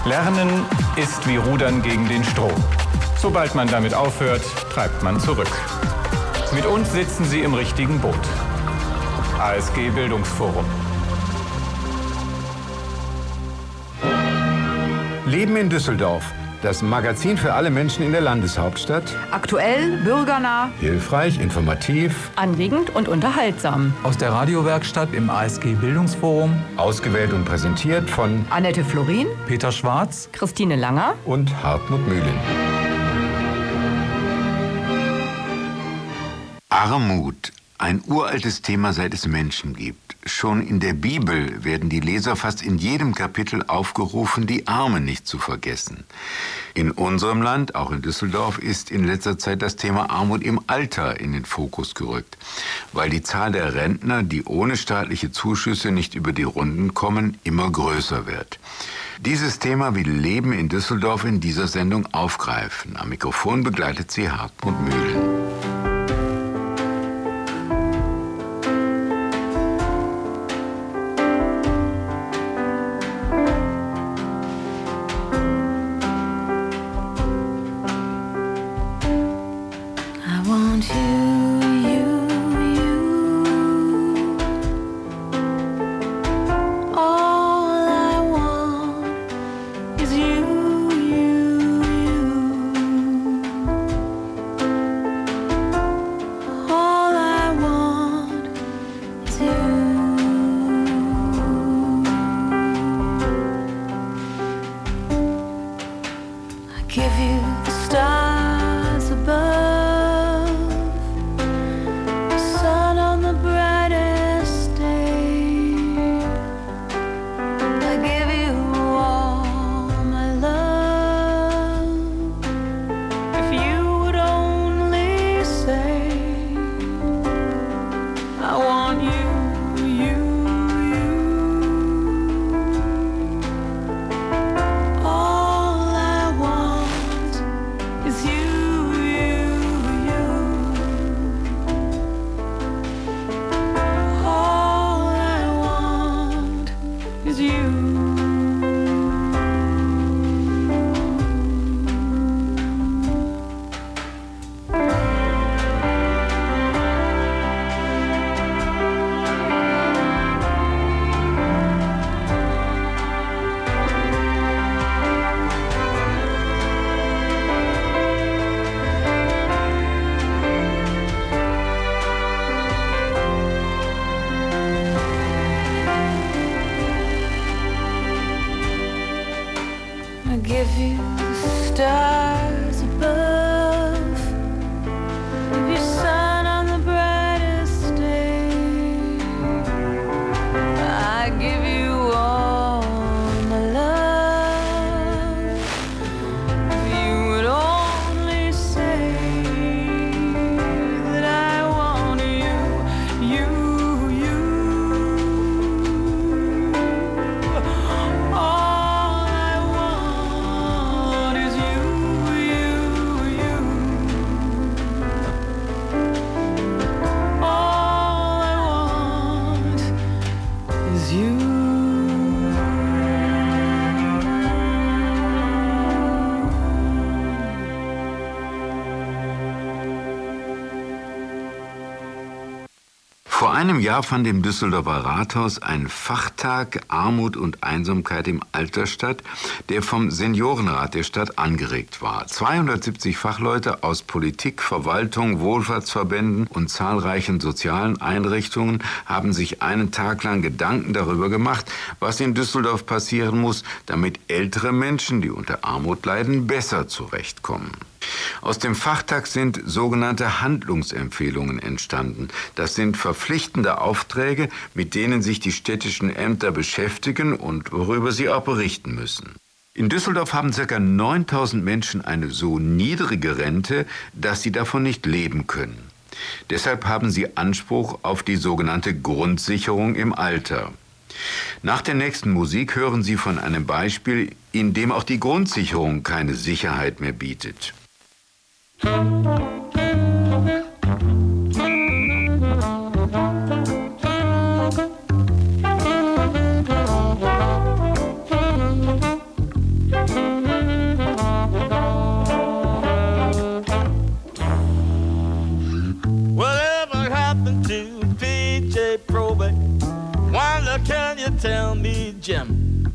Lernen ist wie Rudern gegen den Strom. Sobald man damit aufhört, treibt man zurück. Mit uns sitzen Sie im richtigen Boot. ASG Bildungsforum. Leben in Düsseldorf. Das Magazin für alle Menschen in der Landeshauptstadt. Aktuell, bürgernah, Hilfreich, informativ, anregend und unterhaltsam. Aus der Radiowerkstatt im ASG Bildungsforum. Ausgewählt und präsentiert von Annette Florin, Peter Schwarz, Christine Langer und Hartmut Mühlen. Armut, ein uraltes Thema, seit es Menschen gibt. Schon in der Bibel werden die Leser fast in jedem Kapitel aufgerufen, die Armen nicht zu vergessen. In unserem Land, auch in Düsseldorf, ist in letzter Zeit das Thema Armut im Alter in den Fokus gerückt, weil die Zahl der Rentner, die ohne staatliche Zuschüsse nicht über die Runden kommen, immer größer wird. Dieses Thema will Leben in Düsseldorf in dieser Sendung aufgreifen. Am Mikrofon begleitet sie Hartmut Mühlen. Vor einem Jahr fand im Düsseldorfer Rathaus ein Fachtag Armut und Einsamkeit im Alter statt, der vom Seniorenrat der Stadt angeregt war. 270 Fachleute aus Politik, Verwaltung, Wohlfahrtsverbänden und zahlreichen sozialen Einrichtungen haben sich einen Tag lang Gedanken darüber gemacht, was in Düsseldorf passieren muss, damit ältere Menschen, die unter Armut leiden, besser zurechtkommen. Aus dem Fachtag sind sogenannte Handlungsempfehlungen entstanden. Das sind verpflichtende Aufträge, mit denen sich die städtischen Ämter beschäftigen und worüber sie auch berichten müssen. In Düsseldorf haben ca. 9.000 Menschen eine so niedrige Rente, dass sie davon nicht leben können. Deshalb haben sie Anspruch auf die sogenannte Grundsicherung im Alter. Nach der nächsten Musik hören Sie von einem Beispiel, in dem auch die Grundsicherung keine Sicherheit mehr bietet. Jim.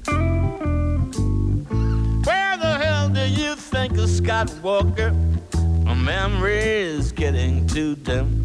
Where the hell do you think of Scott Walker? My memory is getting too dim.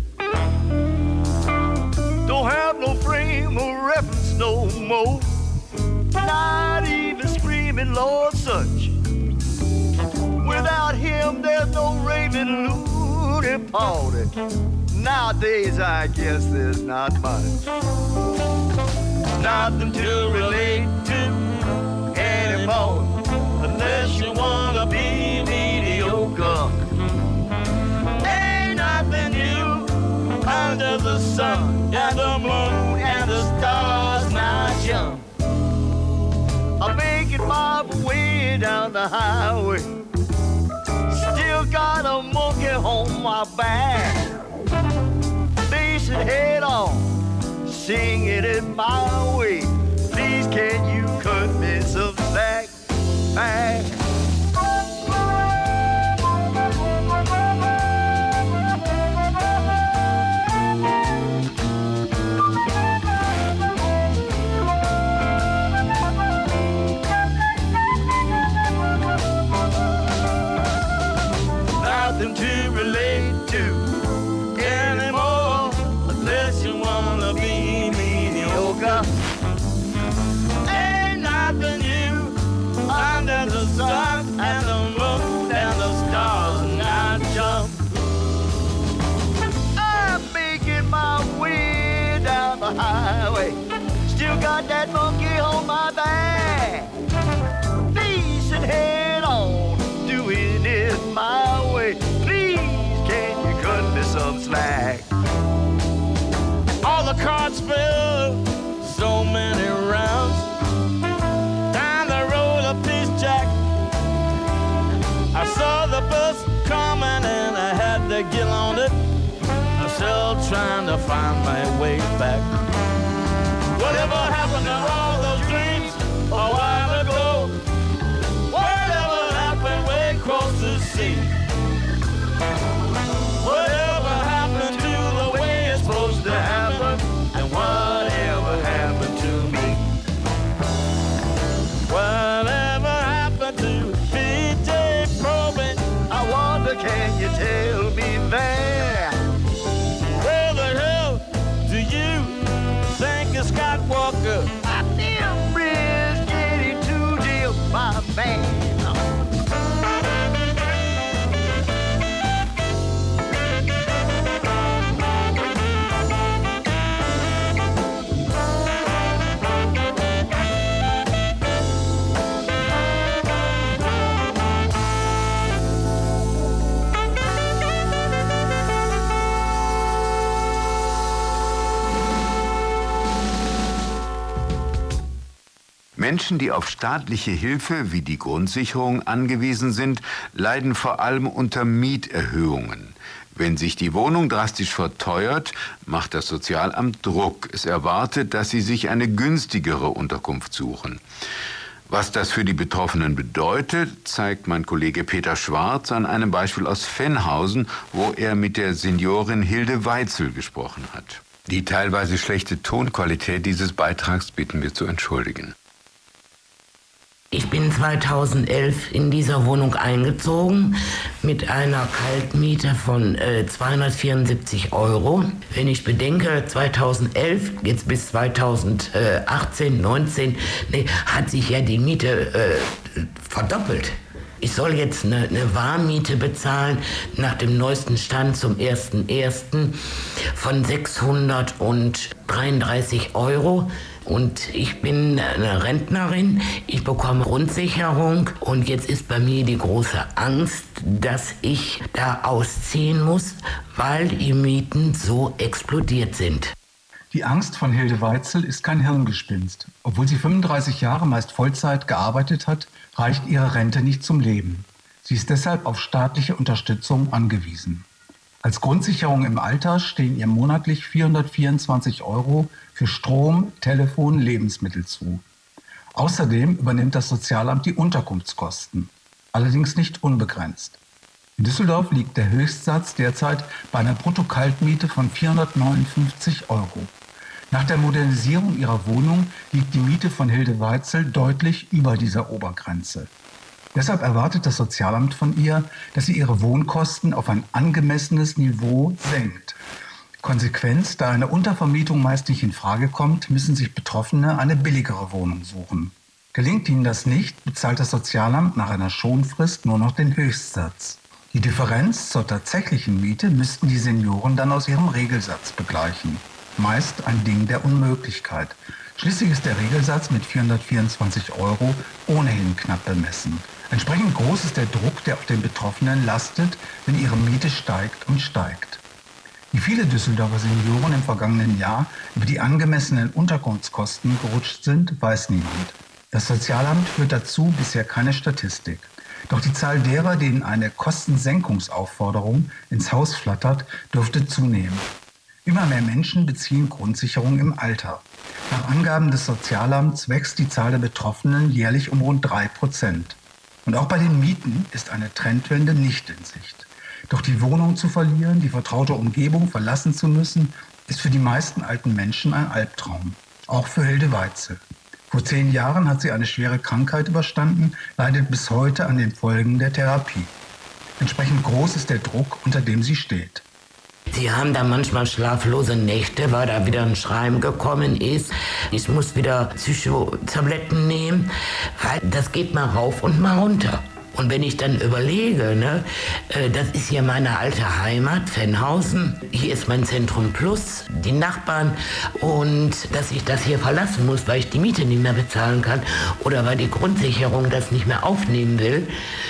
Don't have no frame of reference no more. Not even screaming Lord Such. Without him, there's no raving loony party. Nowadays, I guess there's not much. Nothing to relate to anymore, unless you wanna be mediocre. Ain't nothing new under the sun and the moon and the stars not young. I'm making my way down the highway. Still got a monkey on my back. Facing head on, singing it my way. Please can you cut me some slack? Nothing to relate to anymore, unless you wanna be mediocre. Ain't nothing new under the sun and the moon and the stars not jump. I'm making my way down the highway. Still got that monkey on my back. Facing head on, doing it my way. Please, can you cut me some slack? All the carts fell, so many rounds. Down the road a piece jack. I saw the bus coming and I had to get on it. I'm still trying to find my way back. Whatever happened to all those dreams a while ago? Whatever happened way across the sea? Whatever happened to the way it's supposed to happen? And whatever happened to me? Whatever happened to PJ Probing? I wonder, can you tell me that? Where the hell do you think of Scott Walker? My memory is getting too deep, my man. Menschen, die auf staatliche Hilfe wie die Grundsicherung angewiesen sind, leiden vor allem unter Mieterhöhungen. Wenn sich die Wohnung drastisch verteuert, macht das Sozialamt Druck. Es erwartet, dass sie sich eine günstigere Unterkunft suchen. Was das für die Betroffenen bedeutet, zeigt mein Kollege Peter Schwarz an einem Beispiel aus Venhausen, wo er mit der Seniorin Hilde Weitzel gesprochen hat. Die teilweise schlechte Tonqualität dieses Beitrags bitten wir zu entschuldigen. Ich bin 2011 in dieser Wohnung eingezogen mit einer Kaltmiete von 274 €. Wenn ich bedenke, 2011 jetzt bis 2018, 19, hat sich ja die Miete verdoppelt. Ich soll jetzt eine Warmmiete bezahlen nach dem neuesten Stand zum 1.1. von 633 €. Und ich bin eine Rentnerin, ich bekomme Grundsicherung und jetzt ist bei mir die große Angst, dass ich da ausziehen muss, weil die Mieten so explodiert sind. Die Angst von Hilde Weitzel ist kein Hirngespinst. Obwohl sie 35 Jahre meist Vollzeit gearbeitet hat, reicht ihre Rente nicht zum Leben. Sie ist deshalb auf staatliche Unterstützung angewiesen. Als Grundsicherung im Alter stehen ihr monatlich 424 € für Strom, Telefon, Lebensmittel zu. Außerdem übernimmt das Sozialamt die Unterkunftskosten, allerdings nicht unbegrenzt. In Düsseldorf liegt der Höchstsatz derzeit bei einer Bruttokaltmiete von 459 €. Nach der Modernisierung ihrer Wohnung liegt die Miete von Hilde Weitzel deutlich über dieser Obergrenze. Deshalb erwartet das Sozialamt von ihr, dass sie ihre Wohnkosten auf ein angemessenes Niveau senkt. Konsequenz, da eine Untervermietung meist nicht in Frage kommt, müssen sich Betroffene eine billigere Wohnung suchen. Gelingt ihnen das nicht, bezahlt das Sozialamt nach einer Schonfrist nur noch den Höchstsatz. Die Differenz zur tatsächlichen Miete müssten die Senioren dann aus ihrem Regelsatz begleichen. Meist ein Ding der Unmöglichkeit. Schließlich ist der Regelsatz mit 424 € ohnehin knapp bemessen. Entsprechend groß ist der Druck, der auf den Betroffenen lastet, wenn ihre Miete steigt und steigt. Wie viele Düsseldorfer Senioren im vergangenen Jahr über die angemessenen Unterkunftskosten gerutscht sind, weiß niemand. Das Sozialamt führt dazu bisher keine Statistik. Doch die Zahl derer, denen eine Kostensenkungsaufforderung ins Haus flattert, dürfte zunehmen. Immer mehr Menschen beziehen Grundsicherung im Alter. Nach Angaben des Sozialamts wächst die Zahl der Betroffenen jährlich um rund 3%. Und auch bei den Mieten ist eine Trendwende nicht in Sicht. Doch die Wohnung zu verlieren, die vertraute Umgebung verlassen zu müssen, ist für die meisten alten Menschen ein Albtraum. Auch für Hilde Weitzel. Vor 10 Jahren hat sie eine schwere Krankheit überstanden, leidet bis heute an den Folgen der Therapie. Entsprechend groß ist der Druck, unter dem sie steht. Sie haben da manchmal schlaflose Nächte, weil da wieder ein Schreiben gekommen ist. Ich muss wieder Psychotabletten nehmen, weil das geht mal rauf und mal runter. Und wenn ich dann überlege, das ist hier meine alte Heimat, Fennhausen, hier ist mein Zentrum Plus, die Nachbarn, und dass ich das hier verlassen muss, weil ich die Miete nicht mehr bezahlen kann oder weil die Grundsicherung das nicht mehr aufnehmen will,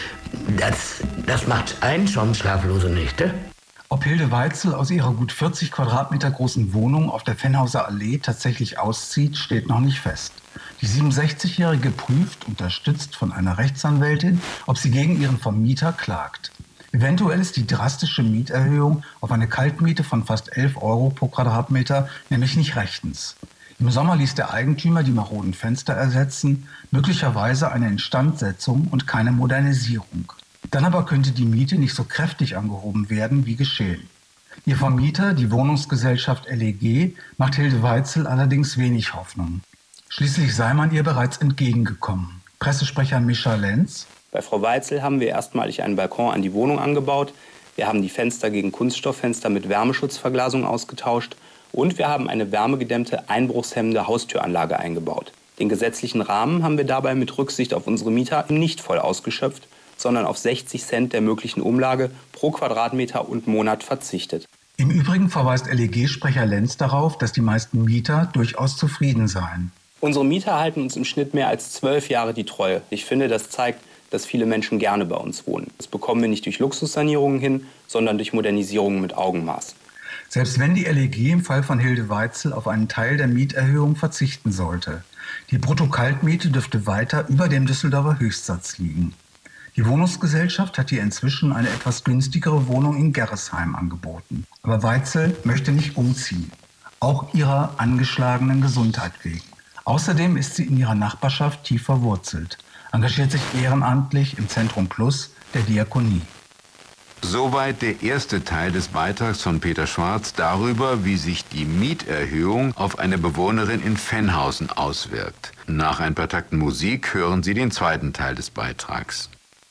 das macht einen schon schlaflose Nächte. Ob Hilde Weitzel aus ihrer gut 40 Quadratmeter großen Wohnung auf der Fennhauser Allee tatsächlich auszieht, steht noch nicht fest. Die 67-Jährige prüft, unterstützt von einer Rechtsanwältin, ob sie gegen ihren Vermieter klagt. Eventuell ist die drastische Mieterhöhung auf eine Kaltmiete von fast 11 € pro Quadratmeter nämlich nicht rechtens. Im Sommer ließ der Eigentümer die maroden Fenster ersetzen, möglicherweise eine Instandsetzung und keine Modernisierung. Dann aber könnte die Miete nicht so kräftig angehoben werden, wie geschehen. Ihr Vermieter, die Wohnungsgesellschaft LEG, macht Hilde Weitzel allerdings wenig Hoffnung. Schließlich sei man ihr bereits entgegengekommen. Pressesprecher Mischa Lenz: Bei Frau Weitzel haben wir erstmalig einen Balkon an die Wohnung angebaut. Wir haben die Fenster gegen Kunststofffenster mit Wärmeschutzverglasung ausgetauscht und wir haben eine wärmegedämmte, einbruchshemmende Haustüranlage eingebaut. Den gesetzlichen Rahmen haben wir dabei mit Rücksicht auf unsere Mieter nicht voll ausgeschöpft, sondern auf 60 Cent der möglichen Umlage pro Quadratmeter und Monat verzichtet. Im Übrigen verweist LEG-Sprecher Lenz darauf, dass die meisten Mieter durchaus zufrieden seien. Unsere Mieter halten uns im Schnitt mehr als 12 Jahre die Treue. Ich finde, das zeigt, dass viele Menschen gerne bei uns wohnen. Das bekommen wir nicht durch Luxussanierungen hin, sondern durch Modernisierungen mit Augenmaß. Selbst wenn die LEG im Fall von Hilde Weitzel auf einen Teil der Mieterhöhung verzichten sollte. Die Brutto-Kaltmiete dürfte weiter über dem Düsseldorfer Höchstsatz liegen. Die Wohnungsgesellschaft hat ihr inzwischen eine etwas günstigere Wohnung in Gerresheim angeboten. Aber Weitzel möchte nicht umziehen, auch ihrer angeschlagenen Gesundheit wegen. Außerdem ist sie in ihrer Nachbarschaft tief verwurzelt, engagiert sich ehrenamtlich im Zentrum Plus der Diakonie. Soweit der erste Teil des Beitrags von Peter Schwarz darüber, wie sich die Mieterhöhung auf eine Bewohnerin in Fennhausen auswirkt. Nach ein paar Takten Musik hören Sie den zweiten Teil des Beitrags.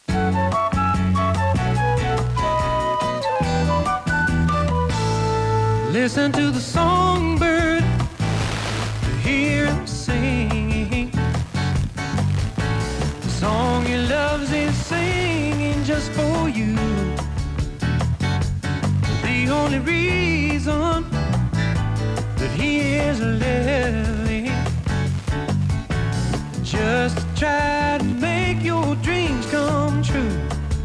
Listen to the songbird, to hear him sing. The song he loves is singing just for you. The only reason that he is living, just to try to make your dreams come true.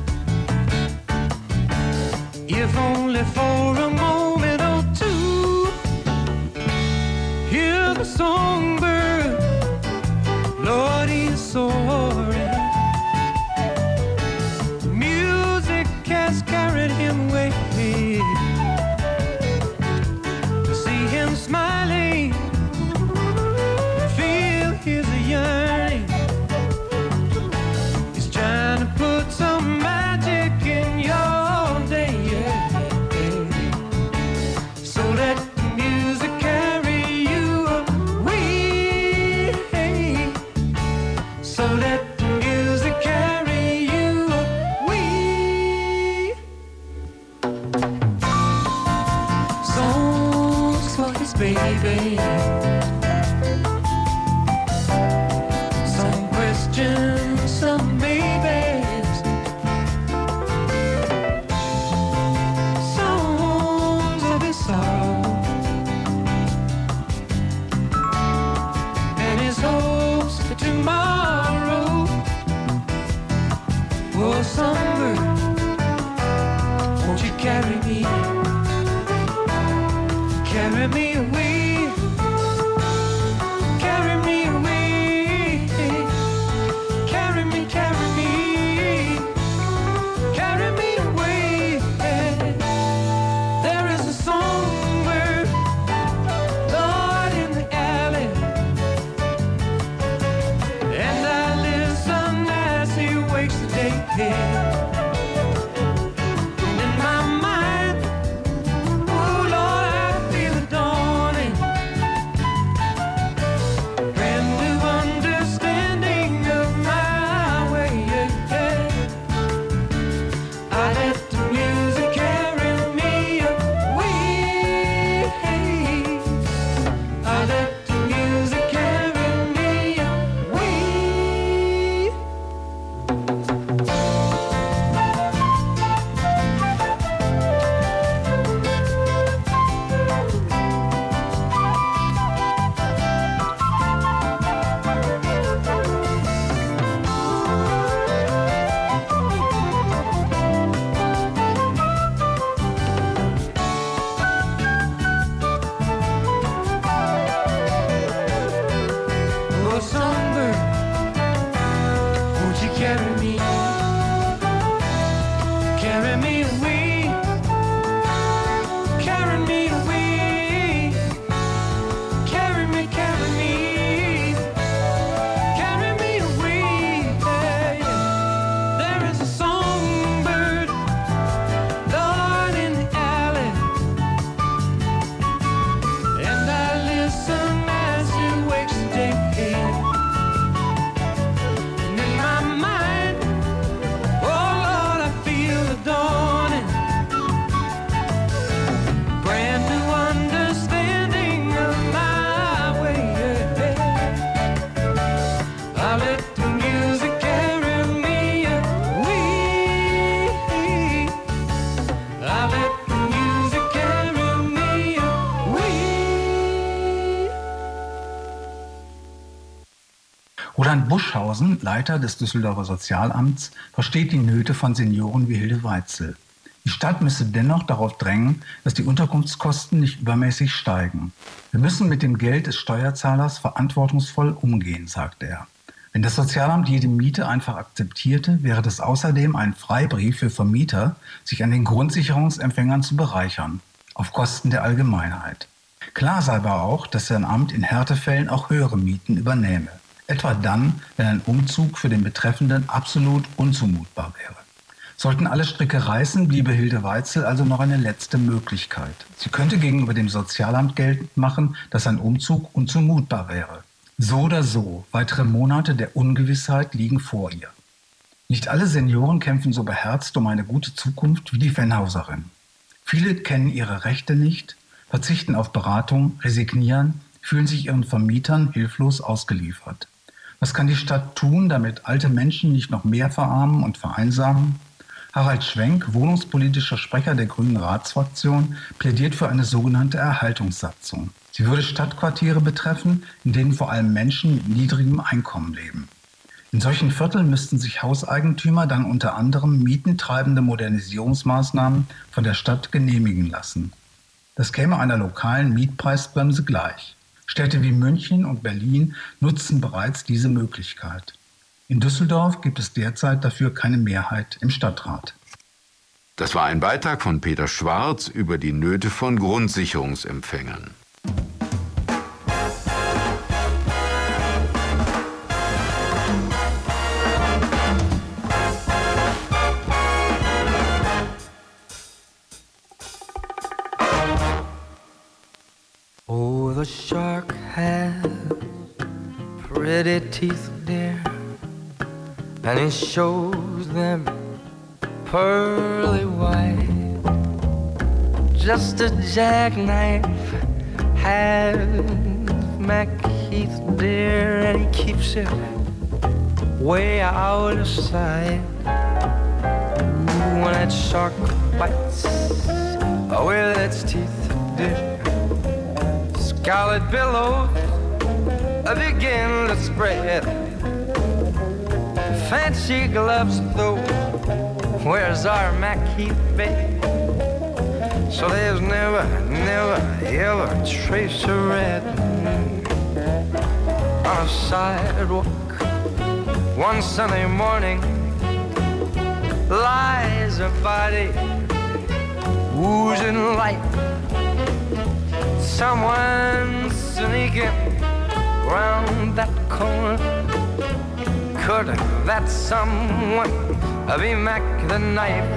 If only for a moment or two. Hear the songbird, Lord, he's soaring. The music has carried him away. To see him smiling, feel his yearning. He's trying to put some magic in your day. Oh, songbird, won't you carry me away, carry me away, carry me away. There is a songbird, Lord, in the alley, and I listen as he wakes the day. Roland Buschhausen, Leiter des Düsseldorfer Sozialamts, versteht die Nöte von Senioren wie Hilde Weitzel. Die Stadt müsse dennoch darauf drängen, dass die Unterkunftskosten nicht übermäßig steigen. Wir müssen mit dem Geld des Steuerzahlers verantwortungsvoll umgehen, sagt er. Wenn das Sozialamt jede Miete einfach akzeptierte, wäre das außerdem ein Freibrief für Vermieter, sich an den Grundsicherungsempfängern zu bereichern, auf Kosten der Allgemeinheit. Klar sei aber auch, dass sein Amt in Härtefällen auch höhere Mieten übernehme. Etwa dann, wenn ein Umzug für den Betreffenden absolut unzumutbar wäre. Sollten alle Stricke reißen, bliebe Hilde Weitzel also noch eine letzte Möglichkeit. Sie könnte gegenüber dem Sozialamt geltend machen, dass ein Umzug unzumutbar wäre. So oder so, weitere Monate der Ungewissheit liegen vor ihr. Nicht alle Senioren kämpfen so beherzt um eine gute Zukunft wie die Venhauserin. Viele kennen ihre Rechte nicht, verzichten auf Beratung, resignieren, fühlen sich ihren Vermietern hilflos ausgeliefert. Was kann die Stadt tun, damit alte Menschen nicht noch mehr verarmen und vereinsamen? Harald Schwenk, wohnungspolitischer Sprecher der Grünen Ratsfraktion, plädiert für eine sogenannte Erhaltungssatzung. Sie würde Stadtquartiere betreffen, in denen vor allem Menschen mit niedrigem Einkommen leben. In solchen Vierteln müssten sich Hauseigentümer dann unter anderem mietentreibende Modernisierungsmaßnahmen von der Stadt genehmigen lassen. Das käme einer lokalen Mietpreisbremse gleich. Städte wie München und Berlin nutzen bereits diese Möglichkeit. In Düsseldorf gibt es derzeit dafür keine Mehrheit im Stadtrat. Das war ein Beitrag von Peter Schwarz über die Nöte von Grundsicherungsempfängern. Oh, the shark has pretty teeth, dear, and he shows them pearly white. Just a jackknife has MacHeath, dear, and he keeps it way out of sight. When that shark bites with its teeth, dear, scarlet billows begin to spread. Fancy gloves, though, Where's our Mackie babe? So there's never, ever a trace of red on a sidewalk. One Sunday morning lies a body oozing light. Someone sneaking round that corner. Could that someone be Mac the Knife?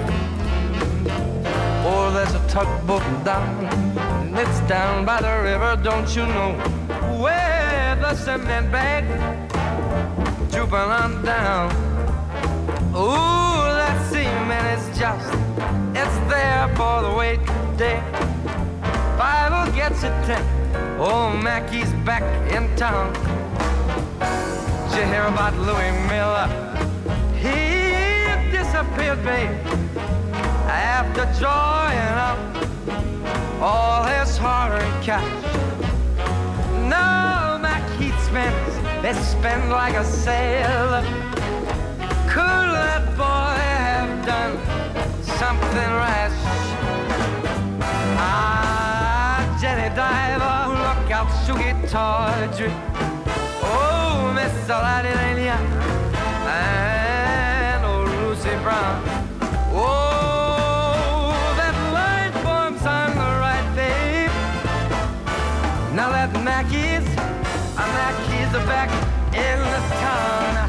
Or there's a tugboat down, it's down by the river, don't you know, where the cement bag drooping on down. Ooh, that cement is just, it's there for the wait day. 5 will get you 10. Oh, Mackie's back in town. Did you hear about Louis Miller? He disappeared, babe, after drawing up all his hard-earned cash. No, Mackie spends, they spend like a sailor. Could that boy have done something rash? Ah, Jenny Diver, look out, Sugar Tawdry. Oh, Miss Lady and old Lucy Brown. Oh, that line form's on the right, babe. Now that Mackie's back in the town.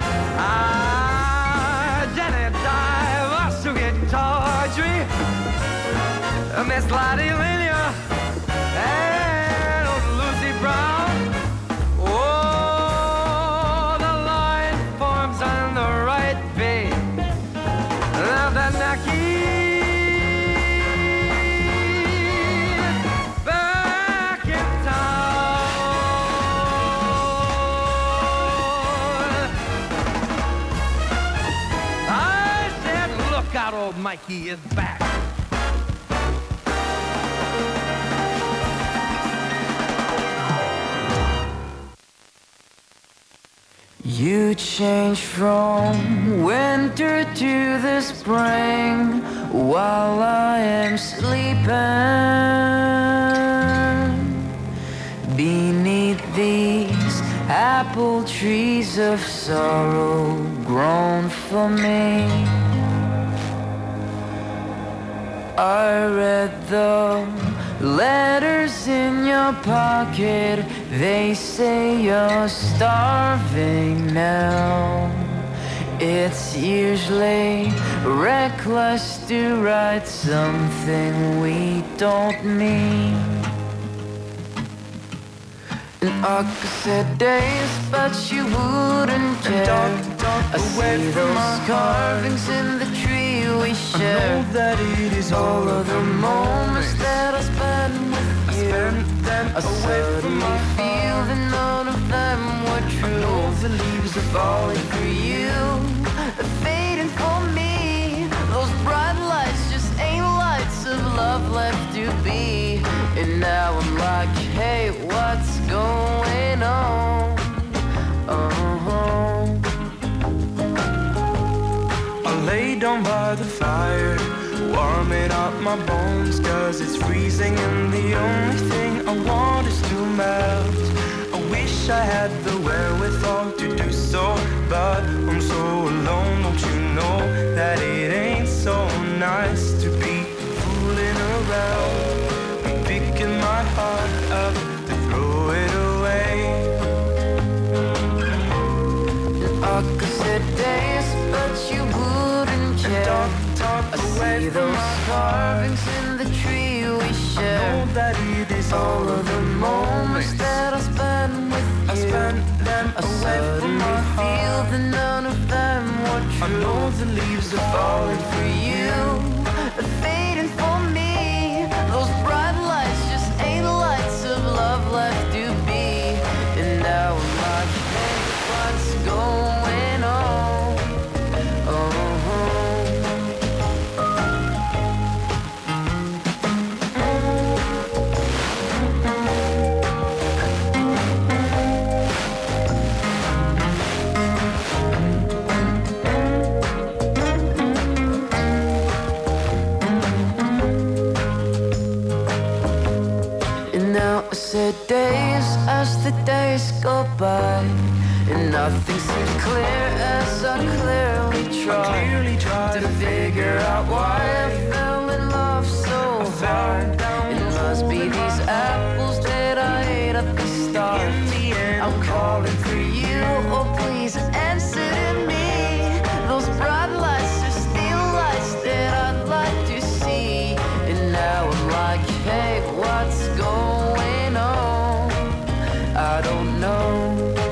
Ah, Jenny Diver, Sugar Tawdry, Miss Lottie Lilia, and old Lucy Brown. Oh, the line forms on the right, babe. Now that Mackie's back in town. I said, look out, old Mikey is back. You change from winter to the spring while I am sleeping beneath these apple trees of sorrow grown for me. I read the letters in your pocket. They say you're starving now. It's usually reckless to write something we don't mean. And I could say days, but you wouldn't care. I see those carvings in the tree we share. I know that it is all of the moments that I spend with you. I suddenly feel that none of them were true. I know the leaves are falling for you, fading for me. Those bright lights just ain't lights of love left to be. And now I'm like, hey, what's going on? I lay down by the fire, warming up my bones, 'cause it's freezing and the only thing I want is to melt. I wish I had the wherewithal to do so, but I'm so alone. Don't you know that it ain't so nice to be fooling around and picking my heart up to throw it away? I could say days, but you wouldn't care. I see those carvings in the tree we share. I know that it is all of the moments that I spend with you. I spend them I away from my suddenly feel heart. that none of them were true. I know the leaves are falling for you, fading for me. Those bright lights just ain't lights of love left to be. And now I'm like, hey, what's going on? as the days go by, and nothing seems clear as I clearly try to figure out why I fell in love so hard. It must be these apples that I ate at the start. I'm calling for you, oh please answer to me. Those bright lights are still lights that I'd like to see. And now I'm like, hey, what's going on? I don't know.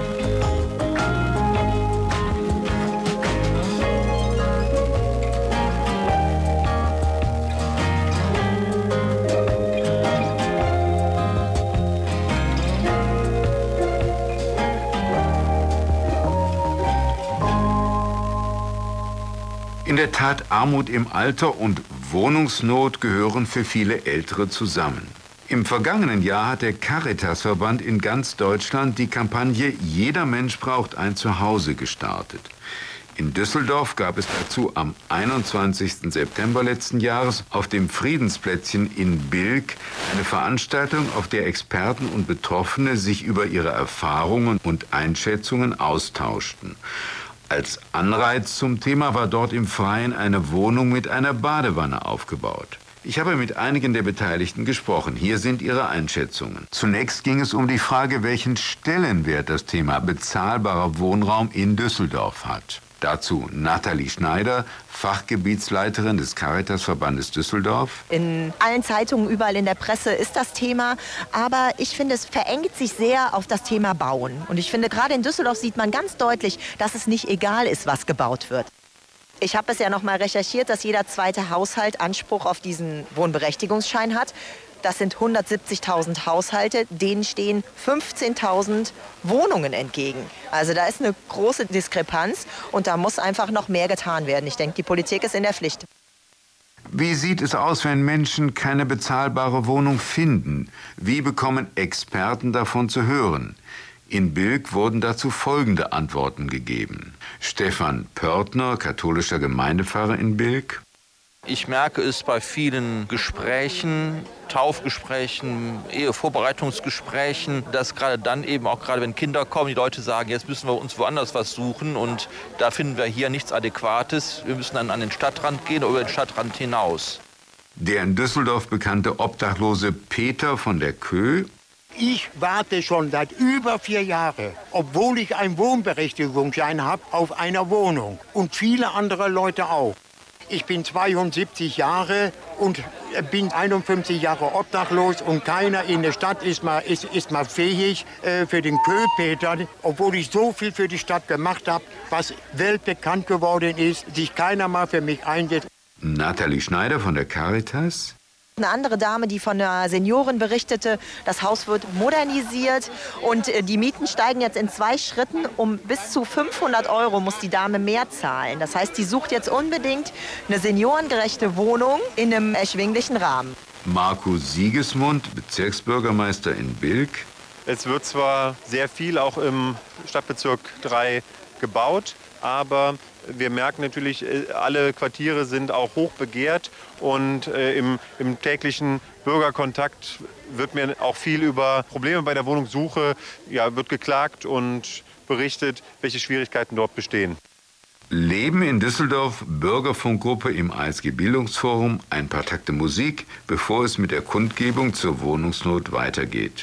In der Tat, Armut im Alter und Wohnungsnot gehören für viele Ältere zusammen. Im vergangenen Jahr hat der Caritasverband in ganz Deutschland die Kampagne Jeder Mensch braucht ein Zuhause gestartet. In Düsseldorf gab es dazu am 21. September letzten Jahres auf dem Friedensplätzchen in Bilk eine Veranstaltung, auf der Experten und Betroffene sich über ihre Erfahrungen und Einschätzungen austauschten. Als Anreiz zum Thema war dort im Freien eine Wohnung mit einer Badewanne aufgebaut. Ich habe mit einigen der Beteiligten gesprochen. Hier sind ihre Einschätzungen. Zunächst ging es um die Frage, welchen Stellenwert das Thema bezahlbarer Wohnraum in Düsseldorf hat. Dazu Nathalie Schneider, Fachgebietsleiterin des Caritasverbandes Düsseldorf. In allen Zeitungen, überall in der Presse ist das Thema. Aber ich finde, es verengt sich sehr auf das Thema Bauen. Und ich finde, gerade in Düsseldorf sieht man ganz deutlich, dass es nicht egal ist, was gebaut wird. Ich habe es ja noch mal recherchiert, dass jeder zweite Haushalt Anspruch auf diesen Wohnberechtigungsschein hat. Das sind 170.000 Haushalte, denen stehen 15.000 Wohnungen entgegen. Also da ist eine große Diskrepanz und da muss einfach noch mehr getan werden. Ich denke, die Politik ist in der Pflicht. Wie sieht es aus, wenn Menschen keine bezahlbare Wohnung finden? Wie bekommen Experten davon zu hören? In Bilk wurden dazu folgende Antworten gegeben. Stefan Pörtner, katholischer Gemeindepfarrer in Bilk. Ich merke es bei vielen Gesprächen, Taufgesprächen, Ehevorbereitungsgesprächen, dass gerade dann eben auch gerade wenn Kinder kommen, die Leute sagen, jetzt müssen wir uns woanders was suchen und da finden wir hier nichts Adäquates. Wir müssen dann an den Stadtrand gehen oder über den Stadtrand hinaus. Der in Düsseldorf bekannte Obdachlose Peter von der Köh. Ich warte schon seit über 4 Jahren, obwohl ich einen Wohnberechtigungsschein habe, auf einer Wohnung. Und viele andere Leute auch. Ich bin 72 Jahre und bin 51 Jahre obdachlos und keiner in der Stadt ist mal fähig für den Köpeter, obwohl ich so viel für die Stadt gemacht habe, was weltbekannt geworden ist, sich keiner mal für mich einsetzt. Nathalie Schneider von der Caritas. Eine andere Dame, die von einer Seniorin berichtete, das Haus wird modernisiert und die Mieten steigen jetzt in 2 Schritten. Um bis zu 500 € muss die Dame mehr zahlen. Das heißt, die sucht jetzt unbedingt eine seniorengerechte Wohnung in einem erschwinglichen Rahmen. Markus Siegesmund, Bezirksbürgermeister in Bilk. Es wird zwar sehr viel auch im Stadtbezirk 3 gebaut, aber wir merken natürlich, alle Quartiere sind auch hoch begehrt und im täglichen Bürgerkontakt wird mir auch viel über Probleme bei der Wohnungssuche, wird geklagt und berichtet, welche Schwierigkeiten dort bestehen. Leben in Düsseldorf, Bürgerfunkgruppe im ASG Bildungsforum, ein paar Takte Musik, bevor es mit der Kundgebung zur Wohnungsnot weitergeht.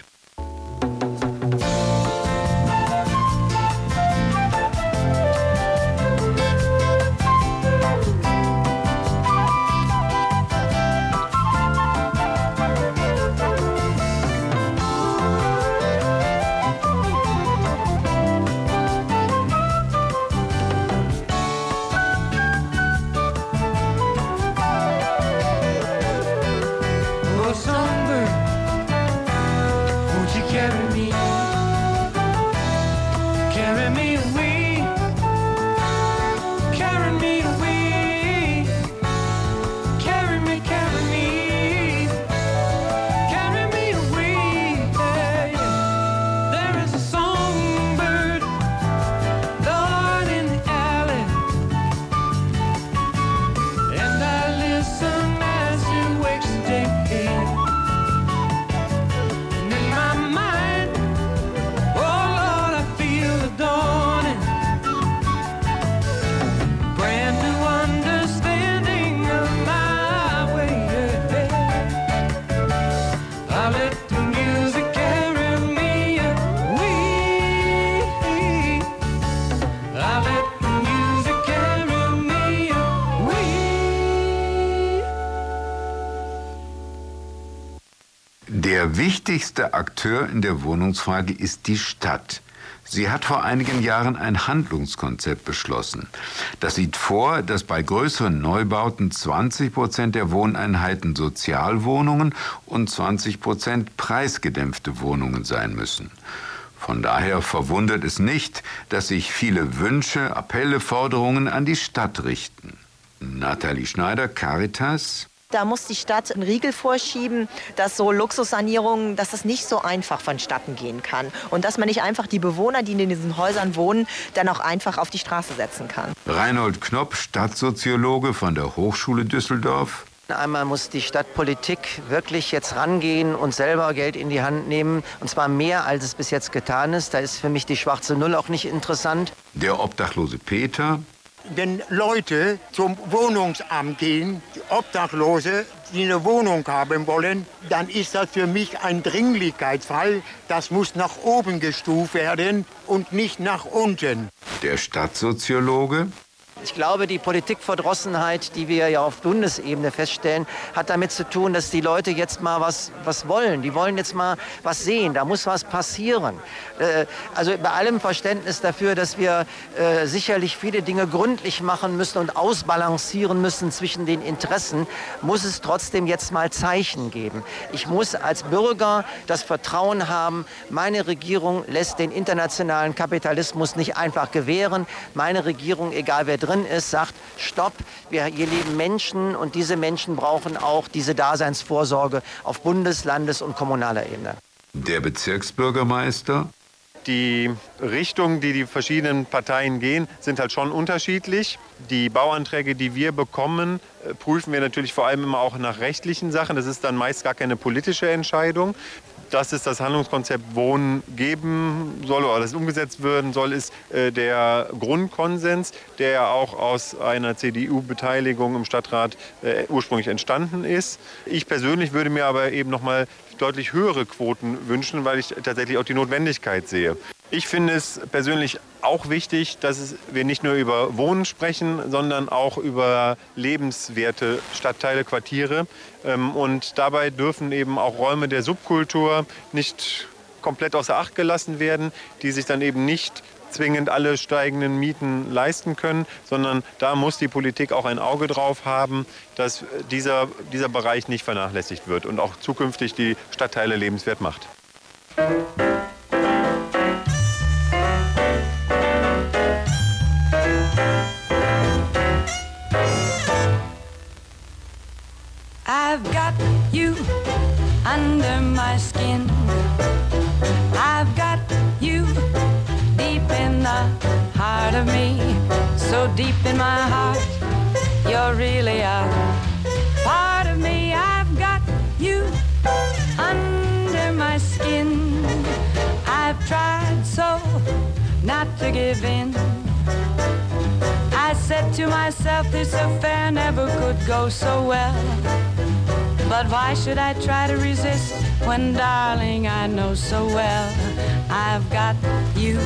Der wichtigste Akteur in der Wohnungsfrage ist die Stadt. Sie hat vor einigen Jahren ein Handlungskonzept beschlossen. Das sieht vor, dass bei größeren Neubauten 20% der Wohneinheiten Sozialwohnungen und 20% preisgedämpfte Wohnungen sein müssen. Von daher verwundert es nicht, dass sich viele Wünsche, Appelle, Forderungen an die Stadt richten. Nathalie Schneider, Caritas. Da muss die Stadt einen Riegel vorschieben, dass so Luxussanierungen, dass das nicht so einfach vonstatten gehen kann. Und dass man nicht einfach die Bewohner, die in diesen Häusern wohnen, dann auch einfach auf die Straße setzen kann. Reinhold Knopp, Stadtsoziologe von der Hochschule Düsseldorf. Einmal muss die Stadtpolitik wirklich jetzt rangehen und selber Geld in die Hand nehmen. Und zwar mehr, als es bis jetzt getan ist. Da ist für mich die schwarze Null auch nicht interessant. Der obdachlose Peter. Wenn Leute zum Wohnungsamt gehen, Obdachlose, die eine Wohnung haben wollen, dann ist das für mich ein Dringlichkeitsfall. Das muss nach oben gestuft werden und nicht nach unten. Der Stadtsoziologe. Ich glaube, die Politikverdrossenheit, die wir ja auf Bundesebene feststellen, hat damit zu tun, dass die Leute jetzt mal was wollen. Die wollen jetzt mal was sehen, da muss was passieren. Also bei allem Verständnis dafür, dass wir sicherlich viele Dinge gründlich machen müssen und ausbalancieren müssen zwischen den Interessen, muss es trotzdem jetzt mal Zeichen geben. Ich muss als Bürger das Vertrauen haben, meine Regierung lässt den internationalen Kapitalismus nicht einfach gewähren. Meine Regierung, egal wer drin ist, sagt, stopp, hier leben Menschen und diese Menschen brauchen auch diese Daseinsvorsorge auf Bundes-, Landes- und kommunaler Ebene. Der Bezirksbürgermeister. Die Richtungen, die die verschiedenen Parteien gehen, sind halt schon unterschiedlich. Die Bauanträge, die wir bekommen, prüfen wir natürlich vor allem immer auch nach rechtlichen Sachen. Das ist dann meist gar keine politische Entscheidung. Dass es das Handlungskonzept Wohnen geben soll oder das umgesetzt werden soll, ist der Grundkonsens, der ja auch aus einer CDU-Beteiligung im Stadtrat ursprünglich entstanden ist. Ich persönlich würde mir aber eben noch mal deutlich höhere Quoten wünschen, weil ich tatsächlich auch die Notwendigkeit sehe. Ich finde es persönlich auch wichtig, dass wir nicht nur über Wohnen sprechen, sondern auch über lebenswerte Stadtteile, Quartiere. Und dabei dürfen eben auch Räume der Subkultur nicht komplett außer Acht gelassen werden, die sich dann eben nicht zwingend alle steigenden Mieten leisten können, sondern da muss die Politik auch ein Auge drauf haben, dass dieser Bereich nicht vernachlässigt wird und auch zukünftig die Stadtteile lebenswert macht. I've got you under my skin. I've got you deep in the heart of me. So deep in my heart, you're really a part of me. I've got you under my skin. I've tried so not to give in. I said to myself, this affair never could go so well. But why should I try to resist when, darling, I know so well I've got you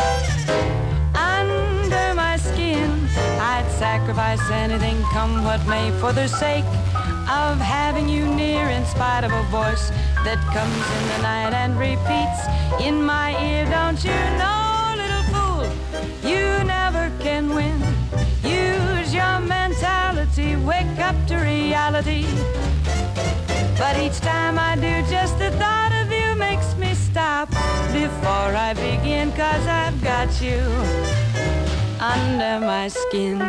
under my skin. I'd sacrifice anything, come what may, for the sake of having you near, in spite of a voice that comes in the night and repeats in my ear, don't you know, little fool, you never can win. Use your mentality, wake up to reality. But each time I do, just the thought of you makes me stop before I begin, 'cause I've got you under my skin.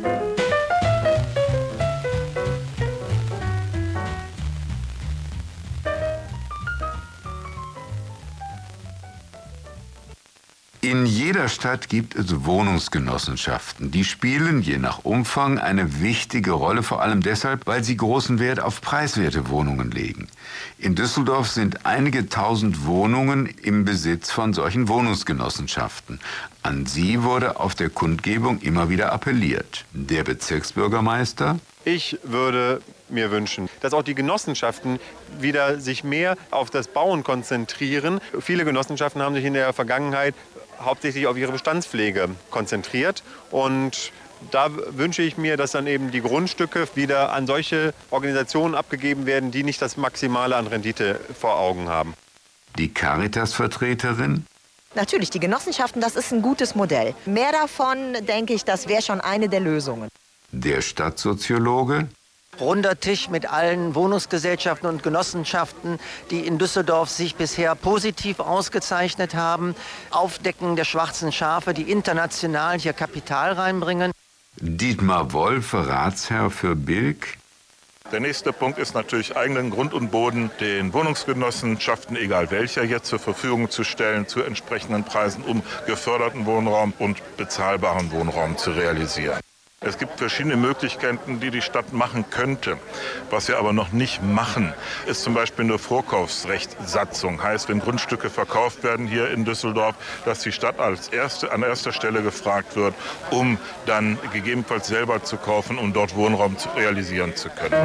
In jeder Stadt gibt es Wohnungsgenossenschaften. Die spielen je nach Umfang eine wichtige Rolle, vor allem deshalb, weil sie großen Wert auf preiswerte Wohnungen legen. In Düsseldorf sind einige tausend Wohnungen im Besitz von solchen Wohnungsgenossenschaften. An sie wurde auf der Kundgebung immer wieder appelliert. Der Bezirksbürgermeister? Ich würde mir wünschen, dass auch die Genossenschaften wieder sich mehr auf das Bauen konzentrieren. Viele Genossenschaften haben sich in der Vergangenheit hauptsächlich auf ihre Bestandspflege konzentriert und Da wünsche ich mir, dass dann eben die Grundstücke wieder an solche Organisationen abgegeben werden, die nicht das Maximale an Rendite vor Augen haben. Die Caritas-Vertreterin? Natürlich, die Genossenschaften, das ist ein gutes Modell. Mehr davon, denke ich, das wäre schon eine der Lösungen. Der Stadtsoziologe? Runder Tisch mit allen Wohnungsgesellschaften und Genossenschaften, die in Düsseldorf sich bisher positiv ausgezeichnet haben. Aufdecken der schwarzen Schafe, die international hier Kapital reinbringen. Dietmar Wolf, Ratsherr für Bilk. Der nächste Punkt ist natürlich eigenen Grund und Boden den Wohnungsgenossenschaften, egal welcher, jetzt zur Verfügung zu stellen, zu entsprechenden Preisen, um geförderten Wohnraum und bezahlbaren Wohnraum zu realisieren. Es gibt verschiedene Möglichkeiten, die die Stadt machen könnte. Was wir aber noch nicht machen, ist zum Beispiel eine Vorkaufsrechtssatzung. Heißt, wenn Grundstücke verkauft werden hier in Düsseldorf, dass die Stadt an erster Stelle gefragt wird, um dann gegebenenfalls selber zu kaufen und dort Wohnraum realisieren zu können.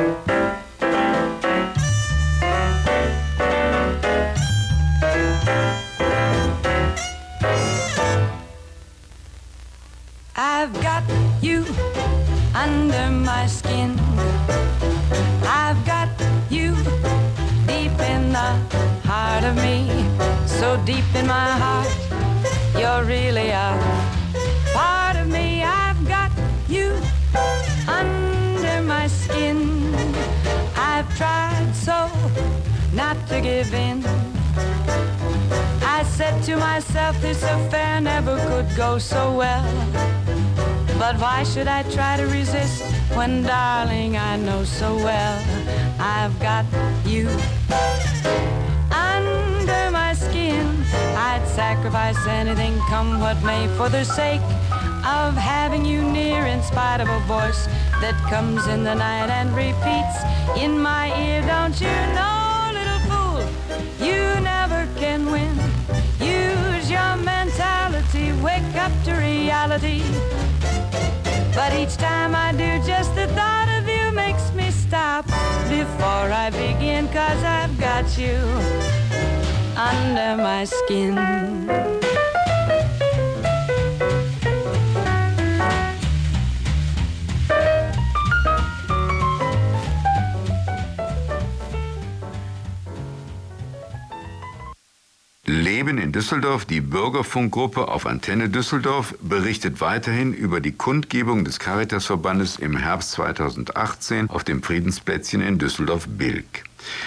I've got you under my skin. I've got you deep in the heart of me. So deep in my heart, you're really a part of me. I've got you under my skin. I've tried so not to give in. I said to myself, this affair never could go so well. But why should I try to resist when, darling, I know so well I've got you under my skin. I'd sacrifice anything, come what may, for the sake of having you near, in spite of a voice that comes in the night and repeats in my ear, don't you know, little fool, you never can win. Use your mentality, wake up to reality. But each time I do, just the thought of you makes me stop before I begin, 'cause I've got you under my skin. Leben in Düsseldorf, die Bürgerfunkgruppe auf Antenne Düsseldorf, berichtet weiterhin über die Kundgebung des Caritasverbandes im Herbst 2018 auf dem Friedensplätzchen in Düsseldorf-Bilk.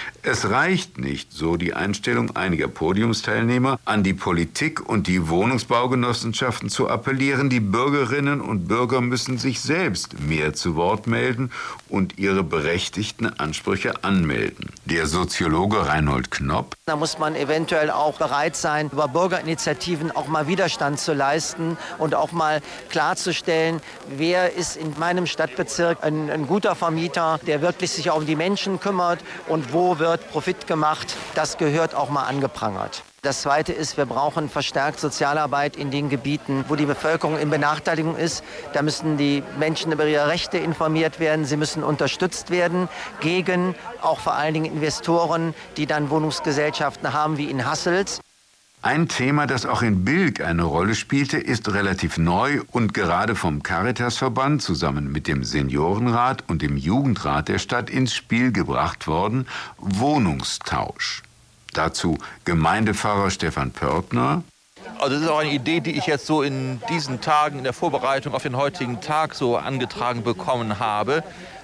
Es reicht nicht, so die Einstellung einiger Podiumsteilnehmer, an die Politik und die Wohnungsbaugenossenschaften zu appellieren. Die Bürgerinnen und Bürger müssen sich selbst mehr zu Wort melden und ihre berechtigten Ansprüche anmelden. Der Soziologe Reinhold Knopp: Da muss man eventuell auch bereit sein, über Bürgerinitiativen auch mal Widerstand zu leisten und auch mal klarzustellen, wer ist in meinem Stadtbezirk ein guter Vermieter, der wirklich sich auch um die Menschen kümmert, und wo wird Profit gemacht. Das gehört auch mal angeprangert. Das Zweite ist, wir brauchen verstärkt Sozialarbeit in den Gebieten, wo die Bevölkerung in Benachteiligung ist. Da müssen die Menschen über ihre Rechte informiert werden. Sie müssen unterstützt werden gegen auch vor allen Dingen Investoren, die dann Wohnungsgesellschaften haben wie in Hasselt. Ein Thema, das auch in Bilk eine Rolle spielte, ist relativ neu und gerade vom Caritasverband zusammen mit dem Seniorenrat und dem Jugendrat der Stadt ins Spiel gebracht worden: Wohnungstausch. Dazu Gemeindepfarrer Stefan Pörtner. Also das ist auch eine Idee, die ich jetzt so in diesen Tagen in der Vorbereitung auf den heutigen Tag so angetragen bekommen habe.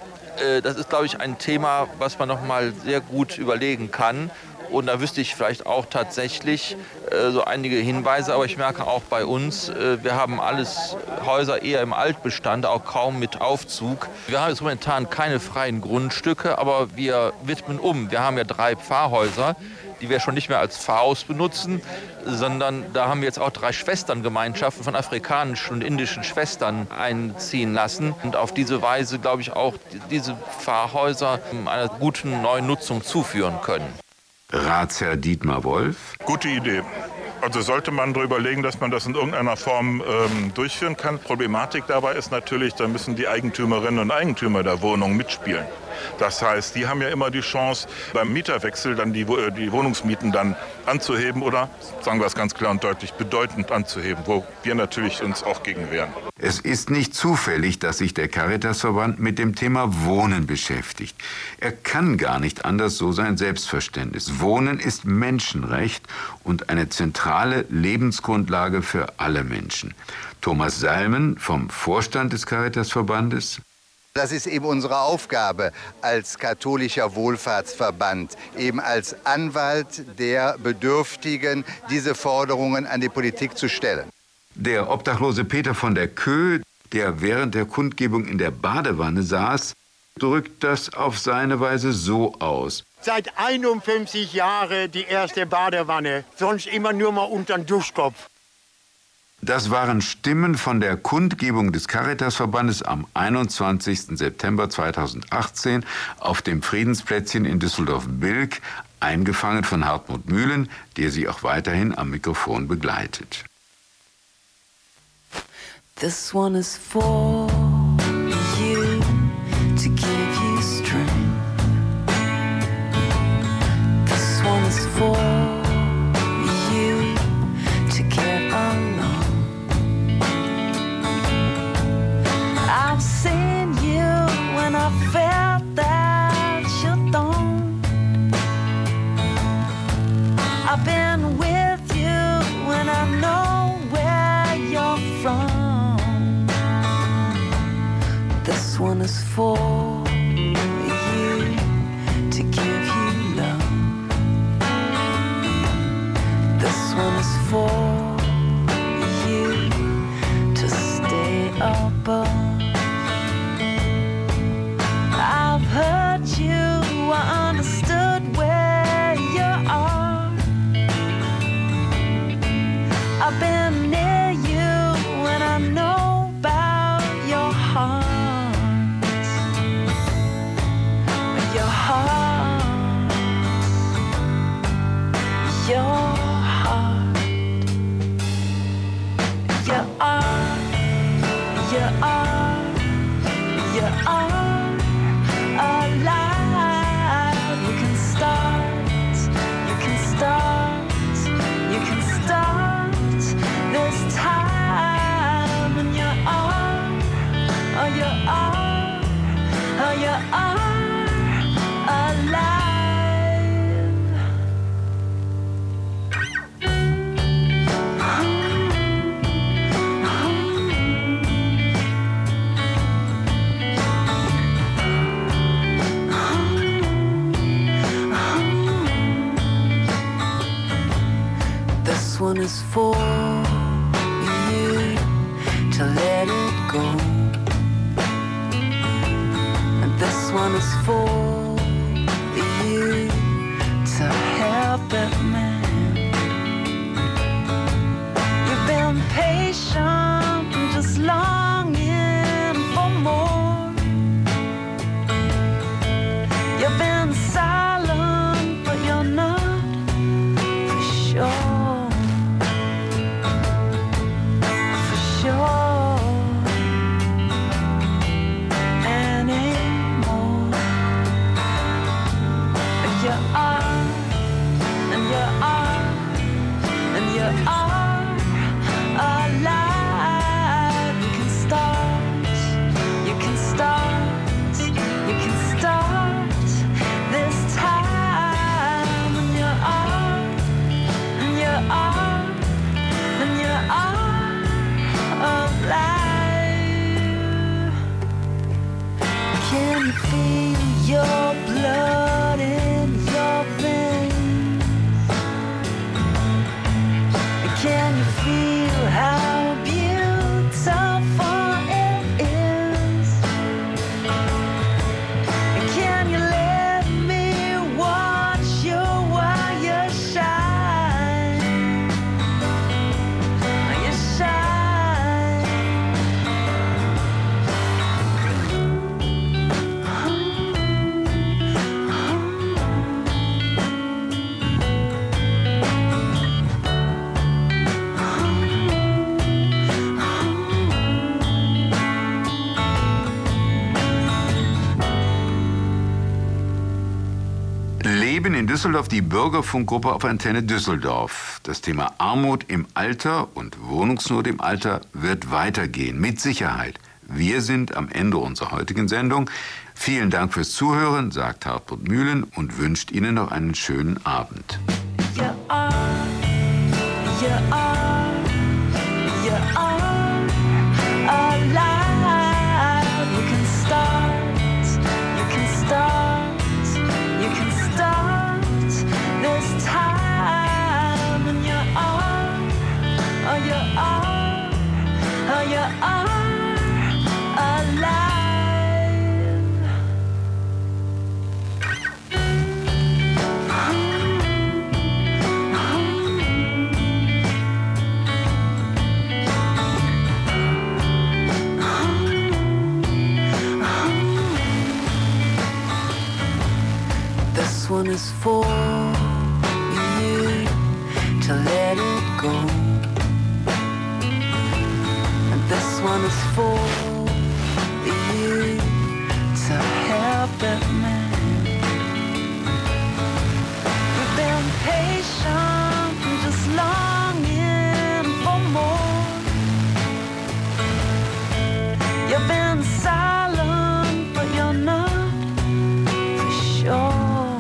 Das ist, glaube ich, ein Thema, was man noch mal sehr gut überlegen kann. Und da wüsste ich vielleicht auch tatsächlich so einige Hinweise. Aber ich merke auch bei uns, wir haben alles Häuser eher im Altbestand, auch kaum mit Aufzug. Wir haben jetzt momentan keine freien Grundstücke, aber wir widmen um. Wir haben ja 3 Pfarrhäuser, die wir schon nicht mehr als Pfarrhaus benutzen, sondern da haben wir jetzt auch 3 Schwesterngemeinschaften von afrikanischen und indischen Schwestern einziehen lassen. Und auf diese Weise, glaube ich, auch diese Pfarrhäuser einer guten neuen Nutzung zuführen können. Ratsherr Dietmar Wolf. Gute Idee. Also sollte man darüber überlegen, dass man das in irgendeiner Form durchführen kann. Problematik dabei ist natürlich, da müssen die Eigentümerinnen und Eigentümer der Wohnung mitspielen. Das heißt, die haben ja immer die Chance, beim Mieterwechsel dann die Wohnungsmieten dann anzuheben oder, sagen wir es ganz klar und deutlich, bedeutend anzuheben, wo wir natürlich uns auch gegen wehren. Es ist nicht zufällig, dass sich der Caritasverband mit dem Thema Wohnen beschäftigt. Er kann gar nicht anders, so sein Selbstverständnis. Wohnen ist Menschenrecht und eine zentrale Lebensgrundlage für alle Menschen. Thomas Salmen vom Vorstand des Caritasverbandes. Das ist eben unsere Aufgabe als katholischer Wohlfahrtsverband, eben als Anwalt der Bedürftigen, diese Forderungen an die Politik zu stellen. Der obdachlose Peter von der Köh, der während der Kundgebung in der Badewanne saß, drückt das auf seine Weise so aus. Seit 51 Jahren die erste Badewanne, sonst immer nur mal unter den Duschkopf. Das waren Stimmen von der Kundgebung des Caritasverbandes am 21. September 2018 auf dem Friedensplätzchen in Düsseldorf-Bilk, eingefangen von Hartmut Mühlen, der sie auch weiterhin am Mikrofon begleitet. This one is for you, to give you strength. This one is for you, to get along. I've seen you when I felt that you don't. I've been with you when I know where you're from. This one is for you, to give you love. This one is for you, to stay above. I've heard you, I understood where you are. I've been near you when I know about your heart. Your heart. Your heart. You are. You are. You are alive. You can start. You can start. You can start this time. And you are. Oh, you are. Oh, you are alive. This one is for you, to let it go. And this one is for you, to help that man. You've been patient, just longing for more. You've been silent, but you're not for sure. Can you feel your blood in your veins? Can you feel how beautiful it is? Can you let me watch you while you shine? You shine. Düsseldorf die Bürgerfunkgruppe auf Antenne Düsseldorf. Das Thema Armut im Alter und Wohnungsnot im Alter wird weitergehen, mit Sicherheit. Wir sind am Ende unserer heutigen Sendung. Vielen Dank fürs Zuhören, sagt Hartmut Mühlen und wünscht Ihnen noch einen schönen Abend. This one is for you to let it go, and this one is for you to help it mend. You've been patient, just longing for more. You've been silent, but you're not for sure.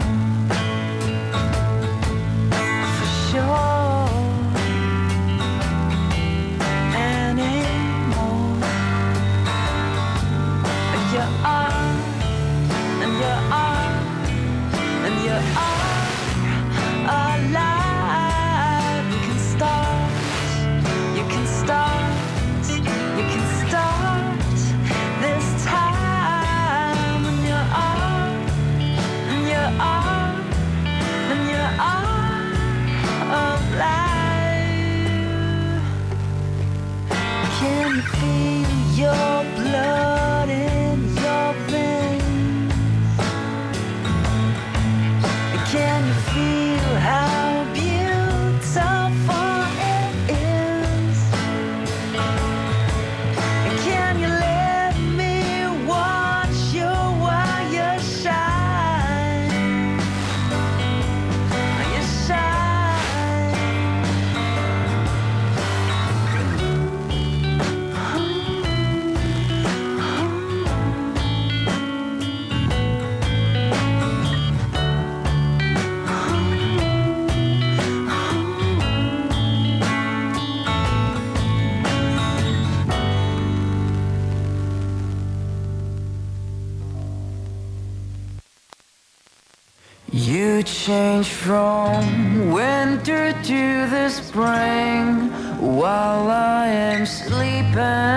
You change from winter to the spring while I am sleeping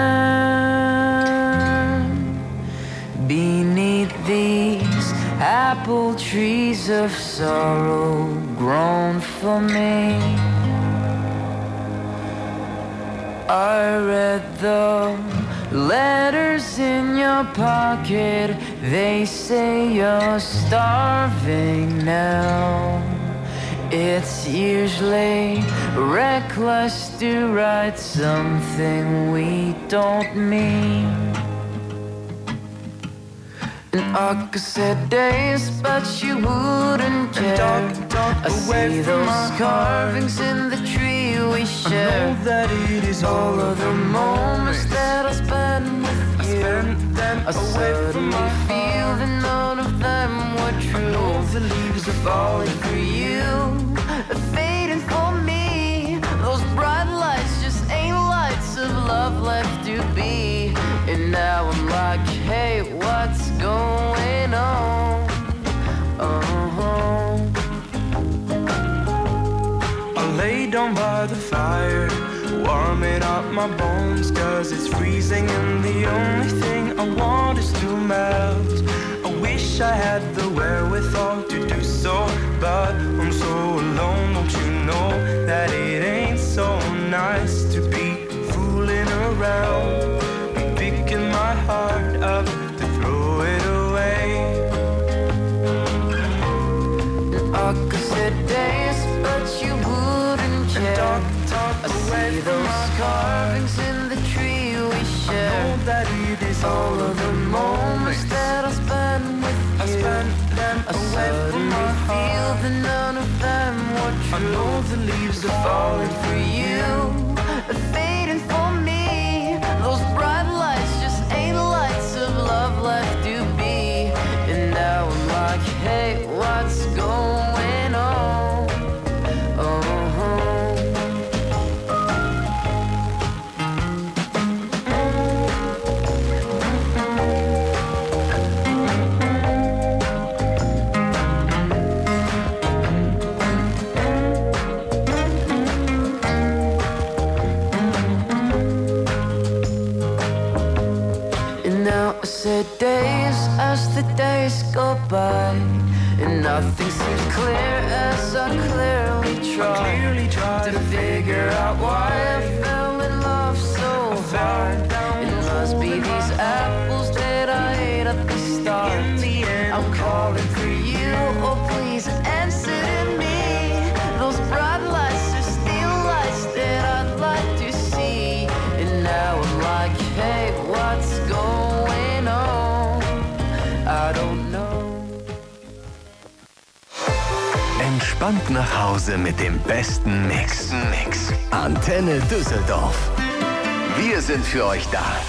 beneath these apple trees of sorrow grown for me. I read the letters in your pocket. They say you're starving now. It's usually reckless to write something we don't mean. And I could say days, but you wouldn't care. I see those carvings in the tree we share. I know that it is all of the moments that I spend with you. I suddenly feel that none of them were true. I know the leaves are falling for you, fading for me. Those bright lights just ain't lights of love left to be. And now I'm like, hey, what's going on? I lay down by the fire, warming up my bones, 'cause it's freezing and the only thing I want is to melt. I wish I had the wherewithal to do so, but I'm so alone. Don't you know that it ain't so nice to be fooling around and picking my heart up to throw it away? I could sit days, but you wouldn't care. I see those carvings in the tree we share. I know that it is all of the moments that I spend with you. I suddenly feel the are falling for you, fading for me. Those bright lights just ain't lights of love left to be. And now I'm like, hey, what's going on? I said days as the days go by, and nothing seems clear as I clearly try to figure out why I fell in love so hard. It must be these apples that I ate at the start. I'm calling for you, oh please answer to me. Those bright lights are still lights that I'd like to see. And now I'm like, hey, what's going on? I don't know. Entspannt nach Hause mit dem besten Mix. Antenne Düsseldorf. Wir sind für euch da.